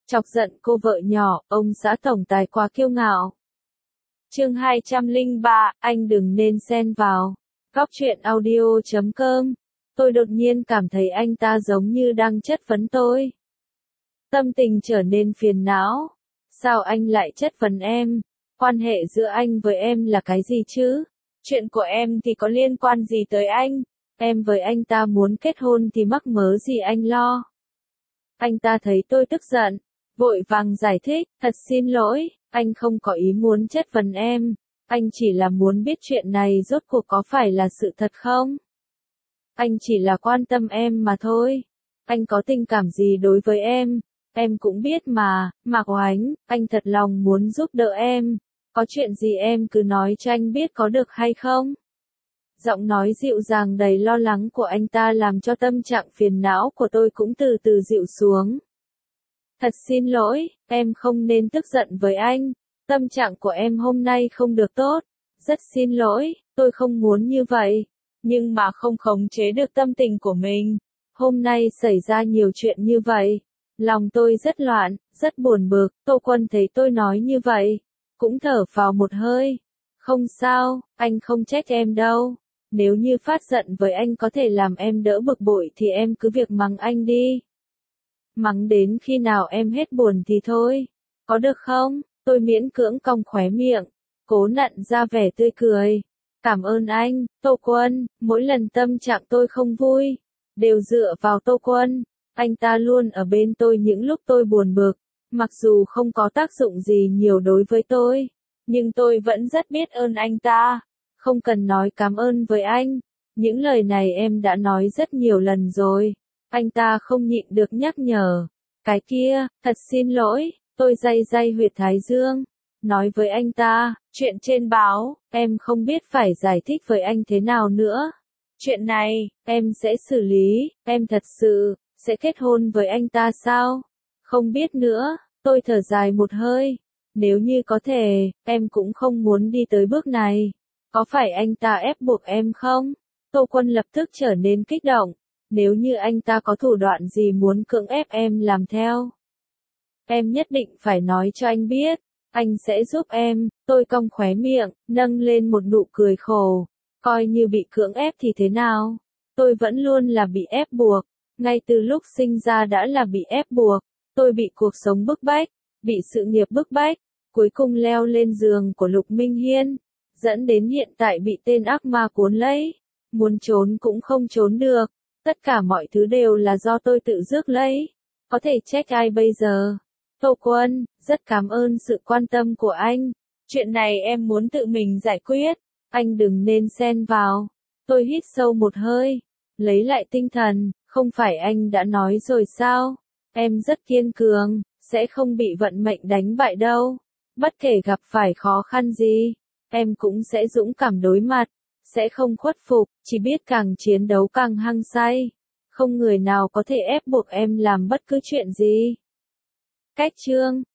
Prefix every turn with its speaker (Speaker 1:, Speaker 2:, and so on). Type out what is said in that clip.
Speaker 1: Chọc giận cô vợ nhỏ, ông xã tổng tài quá kiêu ngạo. Chương 203, anh đừng nên xen vào. Góc truyện audio.com. Tôi đột nhiên cảm thấy anh ta giống như đang chất vấn tôi. Tâm tình trở nên phiền não. Sao anh lại chất vấn em? Quan hệ giữa anh với em là cái gì chứ? Chuyện của em thì có liên quan gì tới anh? Em với anh ta muốn kết hôn thì mắc mớ gì anh lo? Anh ta thấy tôi tức giận, vội vàng giải thích, thật xin lỗi, anh không có ý muốn chất vấn em, anh chỉ là muốn biết chuyện này rốt cuộc có phải là sự thật không? Anh chỉ là quan tâm em mà thôi. Anh có tình cảm gì đối với em cũng biết mà, Mạc Oánh, anh thật lòng muốn giúp đỡ em. Có chuyện gì em cứ nói cho anh biết có được hay không? Giọng nói dịu dàng đầy lo lắng của anh ta làm cho tâm trạng phiền não của tôi cũng từ từ dịu xuống. Thật xin lỗi, em không nên tức giận với anh. Tâm trạng của em hôm nay không được tốt. Rất xin lỗi, tôi không muốn như vậy. Nhưng mà không khống chế được tâm tình của mình. Hôm nay xảy ra nhiều chuyện như vậy. Lòng tôi rất loạn, rất buồn bực. Tô Quân thấy tôi nói như vậy, cũng thở phào một hơi. Không sao, anh không trách em đâu. Nếu như phát giận với anh có thể làm em đỡ bực bội thì em cứ việc mắng anh đi. Mắng đến khi nào em hết buồn thì thôi. Có được không? Tôi miễn cưỡng cong khóe miệng, cố nặn ra vẻ tươi cười. Cảm ơn anh, Tô Quân, mỗi lần tâm trạng tôi không vui, đều dựa vào Tô Quân. Anh ta luôn ở bên tôi những lúc tôi buồn bực, mặc dù không có tác dụng gì nhiều đối với tôi, nhưng tôi vẫn rất biết ơn anh ta. Không cần nói cảm ơn với anh, những lời này em đã nói rất nhiều lần rồi. Anh ta không nhịn được nhắc nhở. Cái kia, thật xin lỗi, tôi day day huyệt thái dương. Nói với anh ta, chuyện trên báo, em không biết phải giải thích với anh thế nào nữa. Chuyện này, em sẽ xử lý, em thật sự, sẽ kết hôn với anh ta sao? Không biết nữa, tôi thở dài một hơi. Nếu như có thể, em cũng không muốn đi tới bước này. Có phải anh ta ép buộc em không? Tô Quân lập tức trở nên kích động. Nếu như anh ta có thủ đoạn gì muốn cưỡng ép em làm theo, em nhất định phải nói cho anh biết. Anh sẽ giúp em. Tôi cong khóe miệng, nâng lên một nụ cười khổ. Coi như bị cưỡng ép thì thế nào? Tôi vẫn luôn là bị ép buộc. Ngay từ lúc sinh ra đã là bị ép buộc. Tôi bị cuộc sống bức bách, bị sự nghiệp bức bách, cuối cùng leo lên giường của Lục Minh Hiên, dẫn đến hiện tại bị tên ác ma cuốn lấy. Muốn trốn cũng không trốn được. Tất cả mọi thứ đều là do tôi tự rước lấy. Có thể trách ai bây giờ? Tô Quân, rất cảm ơn sự quan tâm của anh. Chuyện này em muốn tự mình giải quyết. Anh đừng nên xen vào. Tôi hít sâu một hơi, lấy lại tinh thần. Không phải anh đã nói rồi sao? Em rất kiên cường, sẽ không bị vận mệnh đánh bại đâu. Bất kể gặp phải khó khăn gì, em cũng sẽ dũng cảm đối mặt. Sẽ không khuất phục, chỉ biết càng chiến đấu càng hăng say. Không người nào có thể ép buộc em làm bất cứ chuyện gì. Cách chương